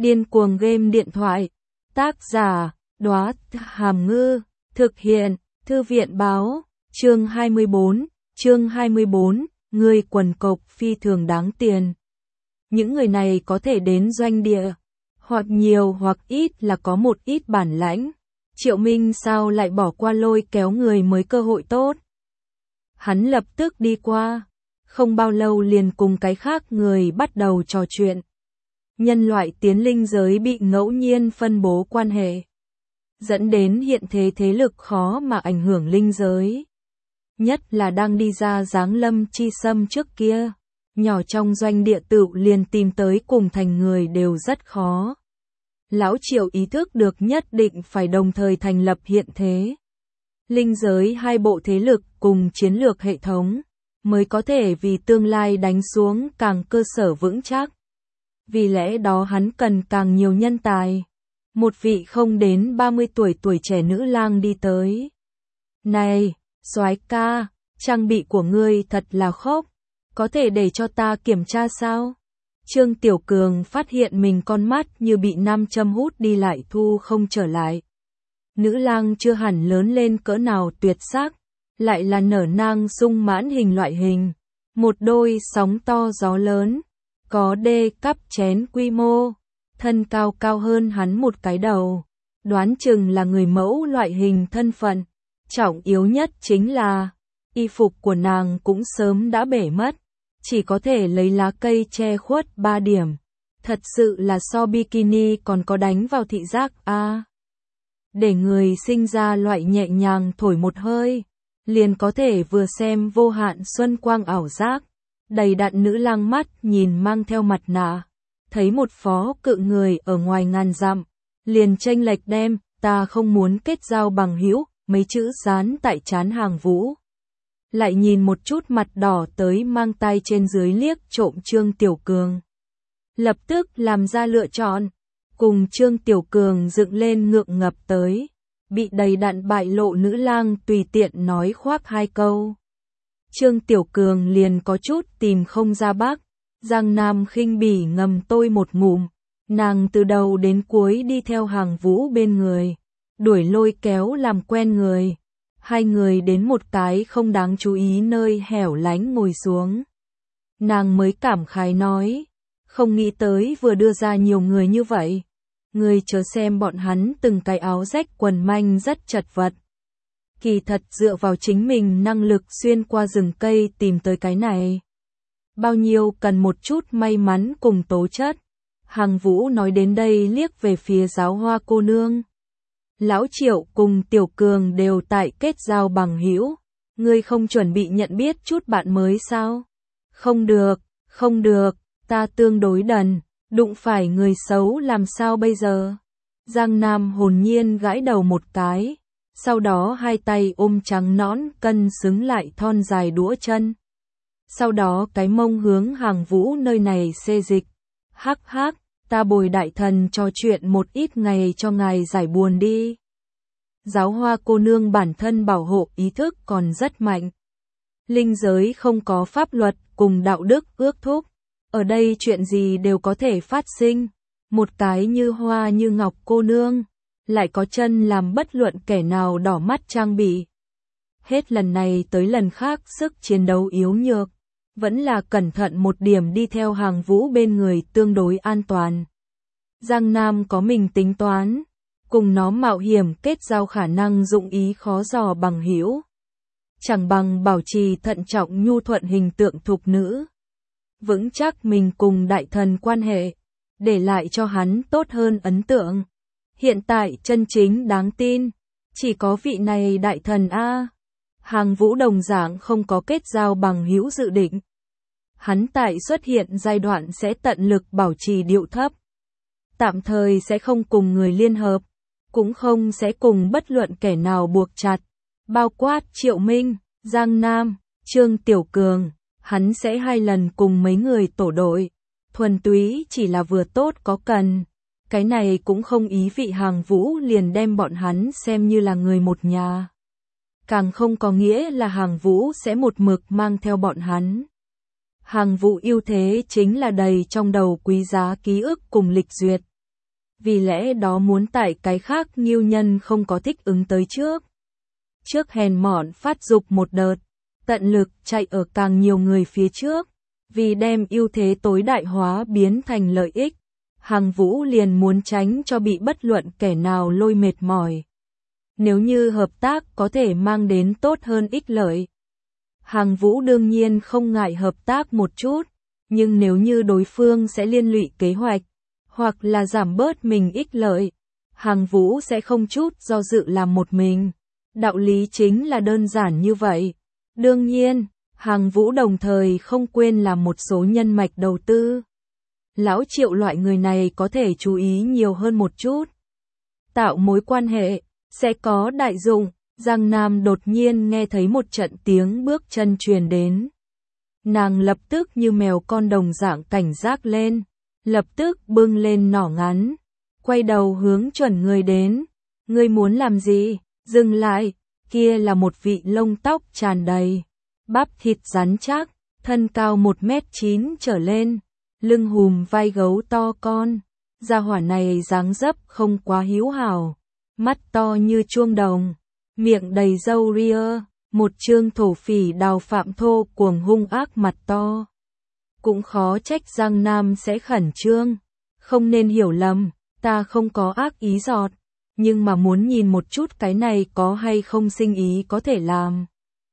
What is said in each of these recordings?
Điên cuồng game điện thoại. Tác giả, Đóa Hàm Ngư. Thực hiện, Thư viện báo. Chương 24, người quần cộc phi thường đáng tiền. Những người này có thể đến doanh địa, hoặc nhiều hoặc ít là có một ít bản lãnh. Triệu Minh sao lại bỏ qua lôi kéo người mới cơ hội tốt. Hắn lập tức đi qua, không bao lâu liền cùng cái khác người bắt đầu trò chuyện. Nhân loại tiến linh giới bị ngẫu nhiên phân bố quan hệ, dẫn đến hiện thế lực khó mà ảnh hưởng linh giới. Nhất là đang đi ra giáng lâm chi xâm trước kia, nhỏ trong doanh địa tựu liền tìm tới cùng thành người đều rất khó. Lão Triệu ý thức được nhất định phải đồng thời thành lập hiện thế linh giới hai bộ thế lực cùng chiến lược hệ thống, mới có thể vì tương lai đánh xuống càng cơ sở vững chắc. Vì lẽ đó hắn cần càng nhiều nhân tài. Một vị không đến 30 tuổi trẻ nữ lang đi tới. Này, soái ca, trang bị của ngươi thật là khốc, có thể để cho ta kiểm tra sao? Trương Tiểu Cường phát hiện mình con mắt như bị nam châm hút đi lại thu không trở lại. Nữ lang chưa hẳn lớn lên cỡ nào tuyệt sắc, lại là nở nang sung mãn hình loại hình. Một đôi sóng to gió lớn, có đê cắp chén quy mô, thân cao hơn hắn một cái đầu. Đoán chừng là người mẫu loại hình thân phận. Trọng yếu nhất chính là, y phục của nàng cũng sớm đã bể mất, chỉ có thể lấy lá cây che khuất 3 điểm. Thật sự là so bikini còn có đánh vào thị giác a. Để người sinh ra loại nhẹ nhàng thổi một hơi, liền có thể vừa xem vô hạn xuân quang ảo giác. Đầy đặn nữ lang mắt nhìn mang theo mặt nạ, thấy một phó cự người ở ngoài ngàn dặm, liền chênh lệch đem, ta không muốn kết giao bằng hữu, mấy chữ dán tại trán Hàng Vũ. Lại nhìn một chút mặt đỏ tới mang tay trên dưới liếc trộm Trương Tiểu Cường. Lập tức làm ra lựa chọn, cùng Trương Tiểu Cường dựng lên ngượng ngập tới, bị đầy đặn bại lộ nữ lang tùy tiện nói khoác 2 câu. Trương Tiểu Cường liền có chút tìm không ra bác. Giang Nam khinh bỉ ngầm tôi một ngụm, nàng từ đầu đến cuối đi theo Hàng Vũ bên người, đuổi lôi kéo làm quen người. Hai người đến một cái không đáng chú ý nơi hẻo lánh ngồi xuống. Nàng mới cảm khái nói, không nghĩ tới vừa đưa ra nhiều người như vậy. Người chớ xem bọn hắn từng cái áo rách quần manh rất chật vật. Kỳ thật dựa vào chính mình năng lực xuyên qua rừng cây tìm tới cái này. Bao nhiêu cần một chút may mắn cùng tố chất. Hàng Vũ nói đến đây liếc về phía Giáo Hoa cô nương. Lão Triệu cùng Tiểu Cường đều tại kết giao bằng hữu. Ngươi không chuẩn bị nhận biết chút bạn mới sao? Không được, ta tương đối đần, đụng phải người xấu làm sao bây giờ? Giang Nam hồn nhiên gãi đầu một cái, sau đó hai tay ôm trắng nõn cân xứng lại thon dài đũa chân. Sau đó cái mông hướng Hàng Vũ nơi này xê dịch. Hắc, ta bồi đại thần trò chuyện một ít ngày cho ngài giải buồn đi. Giáo Hoa cô nương bản thân bảo hộ ý thức còn rất mạnh. Linh giới không có pháp luật cùng đạo đức ước thúc. Ở đây chuyện gì đều có thể phát sinh. Một cái như hoa như ngọc cô nương, lại có chân làm bất luận kẻ nào đỏ mắt trang bị. Hết lần này tới lần khác sức chiến đấu yếu nhược. Vẫn là cẩn thận một điểm đi theo Hàng Vũ bên người tương đối an toàn. Giang Nam có mình tính toán, cùng nó mạo hiểm kết giao khả năng dụng ý khó dò bằng hữu. Chẳng bằng bảo trì thận trọng nhu thuận hình tượng thục nữ. Vững chắc mình cùng đại thần quan hệ, để lại cho hắn tốt hơn ấn tượng. Hiện tại chân chính đáng tin, chỉ có vị này đại thần A. Hàng Vũ đồng dạng không có kết giao bằng hữu dự định. Hắn tại xuất hiện giai đoạn sẽ tận lực bảo trì điệu thấp. Tạm thời sẽ không cùng người liên hợp, cũng không sẽ cùng bất luận kẻ nào buộc chặt. Bao quát Triệu Minh, Giang Nam, Trương Tiểu Cường, hắn sẽ 2 lần cùng mấy người tổ đội. Thuần túy chỉ là vừa tốt có cần. Cái này cũng không ý vị Hàng Vũ liền đem bọn hắn xem như là người một nhà. Càng không có nghĩa là Hàng Vũ sẽ một mực mang theo bọn hắn. Hàng Vũ ưu thế chính là đầy trong đầu quý giá ký ức cùng lịch duyệt. vì lẽ đó muốn tại cái khác Ngưu Nhân không có thích ứng tới trước. Trước hèn mọn phát dục một đợt, tận lực chạy ở càng nhiều người phía trước, vì đem ưu thế tối đại hóa biến thành lợi ích. Hàng Vũ liền muốn tránh cho bị bất luận kẻ nào lôi mệt mỏi. Nếu như hợp tác có thể mang đến tốt hơn ích lợi, Hàng Vũ đương nhiên không ngại hợp tác một chút, nhưng nếu như đối phương sẽ liên lụy kế hoạch, hoặc là giảm bớt mình ích lợi, Hàng Vũ sẽ không chút do dự làm một mình. Đạo lý chính là đơn giản như vậy. Đương nhiên, Hàng Vũ đồng thời không quên làm một số nhân mạch đầu tư. Lão Triệu loại người này có thể chú ý nhiều hơn một chút. Tạo mối quan hệ, sẽ có đại dụng. Giang Nam đột nhiên nghe thấy một trận tiếng bước chân truyền đến. Nàng lập tức như mèo con đồng dạng cảnh giác lên, lập tức bưng lên nỏ ngắn, quay đầu hướng chuẩn người đến. Ngươi muốn làm gì? Dừng lại, kia là một vị lông tóc tràn đầy, bắp thịt rắn chắc, thân cao 1m9 trở lên, lưng hùm vai gấu to con. Gia hỏa này dáng dấp không quá hữu hảo, mắt to như chuông đồng, miệng đầy râu ria, một trương thổ phỉ đào phạm thô cuồng hung ác mặt to. Cũng khó trách Giang Nam sẽ khẩn trương, không nên hiểu lầm, ta không có ác ý giọt, nhưng mà muốn nhìn một chút cái này có hay không sinh ý có thể làm.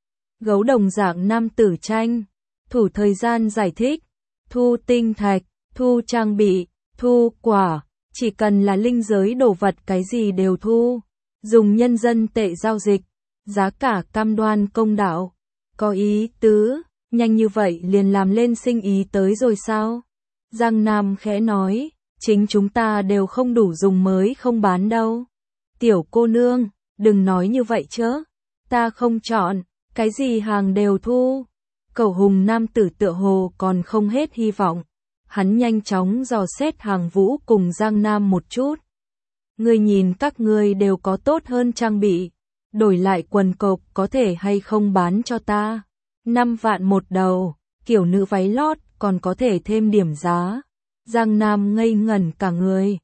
Gấu đồng dạng nam tử tranh, thủ thời gian giải thích, thu tinh thạch, thu trang bị, thu quả, chỉ cần là linh giới đồ vật cái gì đều thu, dùng nhân dân tệ giao dịch, giá cả cam đoan công đạo. Có ý tứ, nhanh như vậy liền làm lên sinh ý tới rồi sao? Giang Nam khẽ nói, chính chúng ta đều không đủ dùng mới không bán đâu. Tiểu cô nương, đừng nói như vậy chớ, ta không chọn, cái gì hàng đều thu. Cẩu hùng nam tử tựa hồ còn không hết hy vọng, hắn nhanh chóng dò xét Hàng Vũ cùng Giang Nam một chút. Ngươi nhìn các ngươi đều có tốt hơn trang bị, đổi lại quần cộc có thể hay không bán cho ta? 5 vạn một đầu, kiểu nữ váy lót còn có thể thêm điểm giá. Giang Nam ngây ngẩn cả người.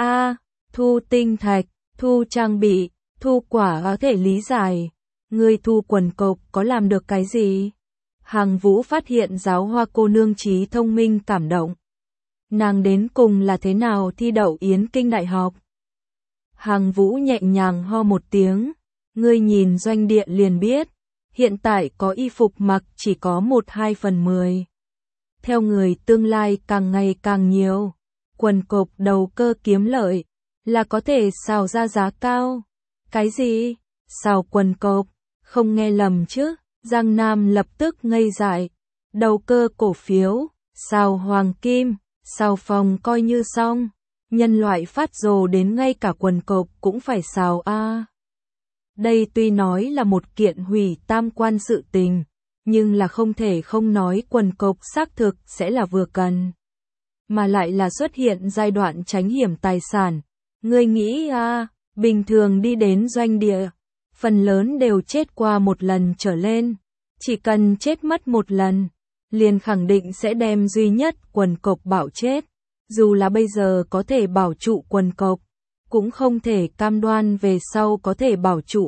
Thu tinh thạch, thu trang bị, thu quả có thể lý giải. Ngươi thu quần cộc có làm được cái gì? Hàng Vũ phát hiện giáo hoa cô nương trí thông minh cảm động. Nàng đến cùng là thế nào thi đậu Yến Kinh Đại học? Hàng Vũ nhẹ nhàng ho một tiếng. Ngươi nhìn doanh địa liền biết, hiện tại có y phục mặc chỉ có 1/2/10. Theo người tương lai càng ngày càng nhiều, quần cộc đầu cơ kiếm lợi, là có thể xào ra giá cao. Cái gì? Xào quần cộc? Không nghe lầm chứ? Giang Nam lập tức ngây dại. Đầu cơ cổ phiếu, xào hoàng kim, xào phòng coi như xong. Nhân loại phát rồ đến ngay cả quần cộc cũng phải xào a. Đây tuy nói là một kiện hủy tam quan sự tình, nhưng là không thể không nói quần cộc xác thực sẽ là vừa cần. Mà lại là xuất hiện giai đoạn tránh hiểm tài sản. Ngươi nghĩ bình thường đi đến doanh địa, phần lớn đều chết qua một lần trở lên. Chỉ cần chết mất một lần, liền khẳng định sẽ đem duy nhất quần cộc bảo chết. Dù là bây giờ có thể bảo trụ quần cộc, cũng không thể cam đoan về sau có thể bảo trụ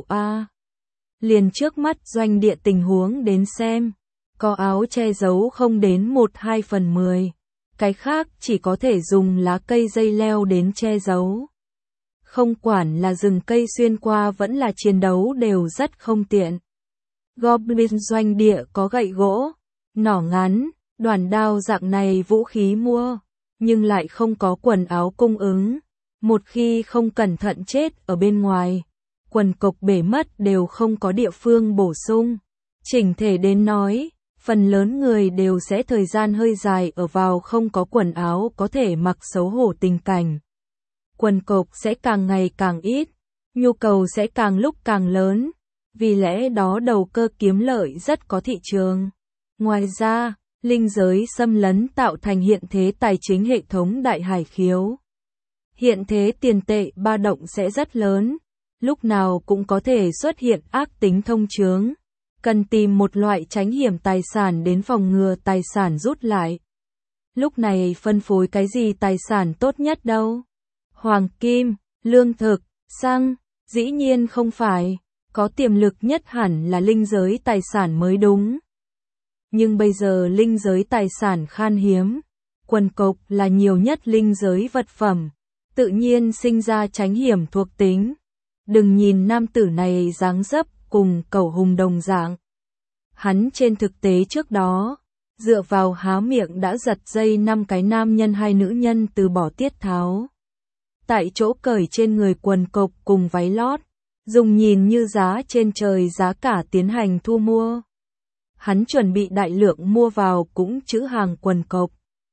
Liền trước mắt doanh địa tình huống đến xem, có áo che giấu không đến 1/2/10, cái khác chỉ có thể dùng lá cây dây leo đến che giấu. Không quản là rừng cây xuyên qua vẫn là chiến đấu đều rất không tiện. Goblin doanh địa có gậy gỗ, nỏ ngắn, đoản đao dạng này vũ khí mua, nhưng lại không có quần áo cung ứng. Một khi không cẩn thận chết ở bên ngoài, quần cộc bể mất đều không có địa phương bổ sung. Chỉnh thể đến nói, phần lớn người đều sẽ thời gian hơi dài ở vào không có quần áo có thể mặc xấu hổ tình cảnh. Quần cộc sẽ càng ngày càng ít, nhu cầu sẽ càng lúc càng lớn, vì lẽ đó đầu cơ kiếm lợi rất có thị trường. Ngoài ra, linh giới xâm lấn tạo thành hiện thế tài chính hệ thống đại hải khiếu. Hiện thế tiền tệ ba động sẽ rất lớn, lúc nào cũng có thể xuất hiện ác tính thông chướng, cần tìm một loại tránh hiểm tài sản đến phòng ngừa tài sản rút lại. Lúc này phân phối cái gì tài sản tốt nhất đâu? hoàng kim, lương thực, xăng, dĩ nhiên không phải, có tiềm lực nhất hẳn là linh giới tài sản mới đúng. Nhưng bây giờ linh giới tài sản khan hiếm, quần cộc là nhiều nhất linh giới vật phẩm, tự nhiên sinh ra tránh hiểm thuộc tính. Đừng nhìn nam tử này dáng dấp cùng cẩu hùng đồng dạng. Hắn trên thực tế trước đó, dựa vào há miệng đã giật dây 5 cái nam nhân 2 nữ nhân từ bỏ tiết tháo. Tại chỗ cởi trên người quần cộc cùng váy lót, dùng nhìn như giá trên trời giá cả tiến hành thu mua. Hắn chuẩn bị đại lượng mua vào cũng trữ hàng quần cộc.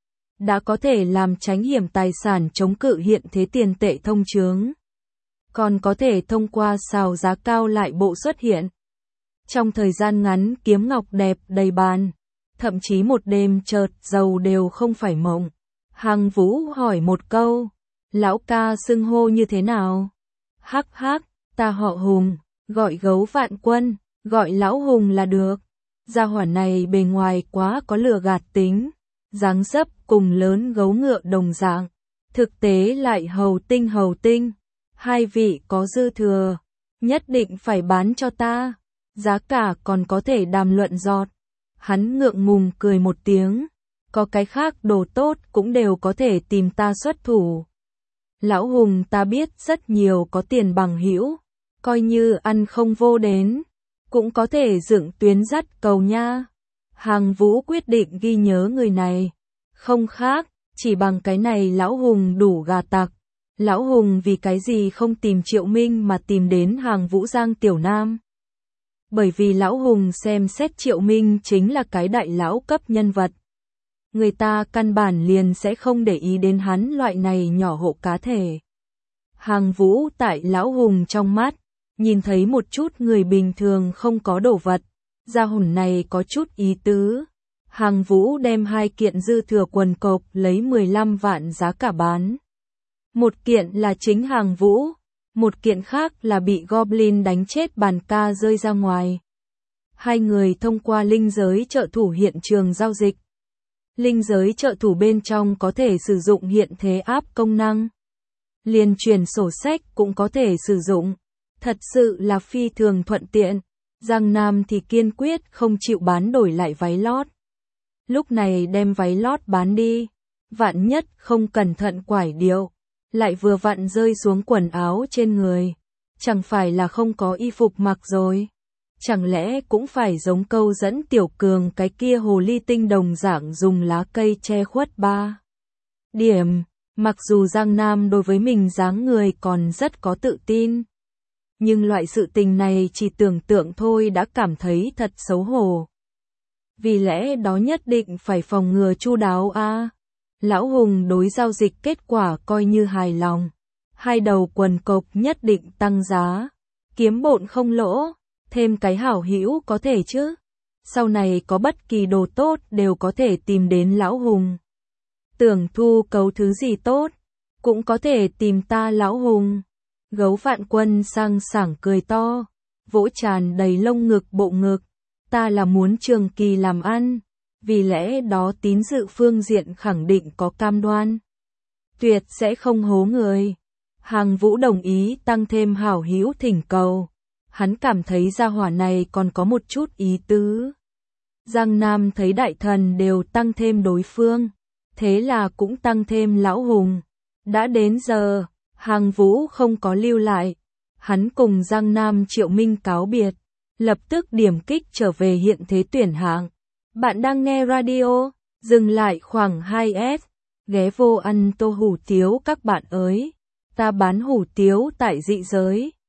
Đã có thể làm tránh hiểm tài sản chống cự hiện thế tiền tệ thông chướng. Còn có thể thông qua xào giá cao lại bộ xuất hiện. Trong thời gian ngắn kiếm ngọc đẹp đầy bàn, thậm chí một đêm chợt giàu đều không phải mộng. Hằng Vũ hỏi một câu, lão ca xưng hô như thế nào? Hắc hắc, ta họ Hùng, gọi Gấu Vạn Quân, gọi lão Hùng là được. Gia hỏa này bề ngoài quá có lừa gạt tính, dáng dấp cùng lớn gấu ngựa đồng dạng, thực tế lại hầu tinh. Hai vị có dư thừa, nhất định phải bán cho ta, giá cả còn có thể đàm luận giọt. Hắn ngượng ngùng cười một tiếng, có cái khác đồ tốt cũng đều có thể tìm ta xuất thủ. Lão Hùng ta biết rất nhiều có tiền bằng hữu, coi như ăn không vô đến, cũng có thể dựng tuyến dắt cầu nha. Hằng Vũ quyết định ghi nhớ người này, không khác, chỉ bằng cái này lão Hùng đủ gà tặc. Lão Hùng vì cái gì không tìm Triệu Minh mà tìm đến Hằng Vũ Giang Tiểu Nam? Bởi vì lão Hùng xem xét Triệu Minh chính là cái đại lão cấp nhân vật. Người ta căn bản liền sẽ không để ý đến hắn loại này nhỏ hộ cá thể. Hằng Vũ tại lão Hùng trong mắt, nhìn thấy một chút người bình thường không có đồ vật, gia hồn này có chút ý tứ. Hằng Vũ đem 2 kiện dư thừa quần cộc lấy 15 vạn giá cả bán. Một kiện là chính Hằng Vũ, một kiện khác là bị Goblin đánh chết bàn ca rơi ra ngoài. Hai người thông qua linh giới trợ thủ hiện trường giao dịch. Linh giới trợ thủ bên trong có thể sử dụng hiện thế áp công năng. Liền chuyển sổ sách cũng có thể sử dụng. Thật sự là phi thường thuận tiện. Giang Nam thì kiên quyết không chịu bán đổi lại váy lót. Lúc này đem váy lót bán đi. Vạn nhất không cẩn thận quải điệu, lại vừa vặn rơi xuống quần áo trên người. Chẳng phải là không có y phục mặc rồi. Chẳng lẽ cũng phải giống câu dẫn Tiểu Cường cái kia hồ ly tinh đồng dạng dùng lá cây che khuất 3 điểm. Mặc dù Giang Nam đối với mình dáng người còn rất có tự tin, nhưng loại sự tình này chỉ tưởng tượng thôi đã cảm thấy thật xấu hổ. Vì lẽ đó nhất định phải phòng ngừa chu đáo a. Lão Hùng đối giao dịch kết quả coi như hài lòng. 2 đầu quần cộc nhất định tăng giá, kiếm bộn không lỗ, thêm cái hảo hữu có thể chứ. Sau này có bất kỳ đồ tốt đều có thể tìm đến lão Hùng. Tưởng thu cấu thứ gì tốt, cũng có thể tìm ta lão Hùng. Gấu Vạn Quân sang sảng cười to, vỗ tràn đầy lông ngực bộ ngực. Ta là muốn trường kỳ làm ăn, vì lẽ đó tín dự phương diện khẳng định có cam đoan. Tuyệt sẽ không hố người. Hằng Vũ đồng ý tăng thêm hảo hữu thỉnh cầu. Hắn cảm thấy gia hỏa này còn có một chút ý tứ. Giang Nam thấy đại thần đều tăng thêm đối phương, thế là cũng tăng thêm lão Hùng. Đã đến giờ, Hằng Vũ không có lưu lại. Hắn cùng Giang Nam Triệu Minh cáo biệt, lập tức điểm kích trở về hiện thế tuyển hạng. Bạn đang nghe radio, dừng lại khoảng 2S, ghé vô ăn tô hủ tiếu các bạn ơi. Ta bán hủ tiếu tại dị giới.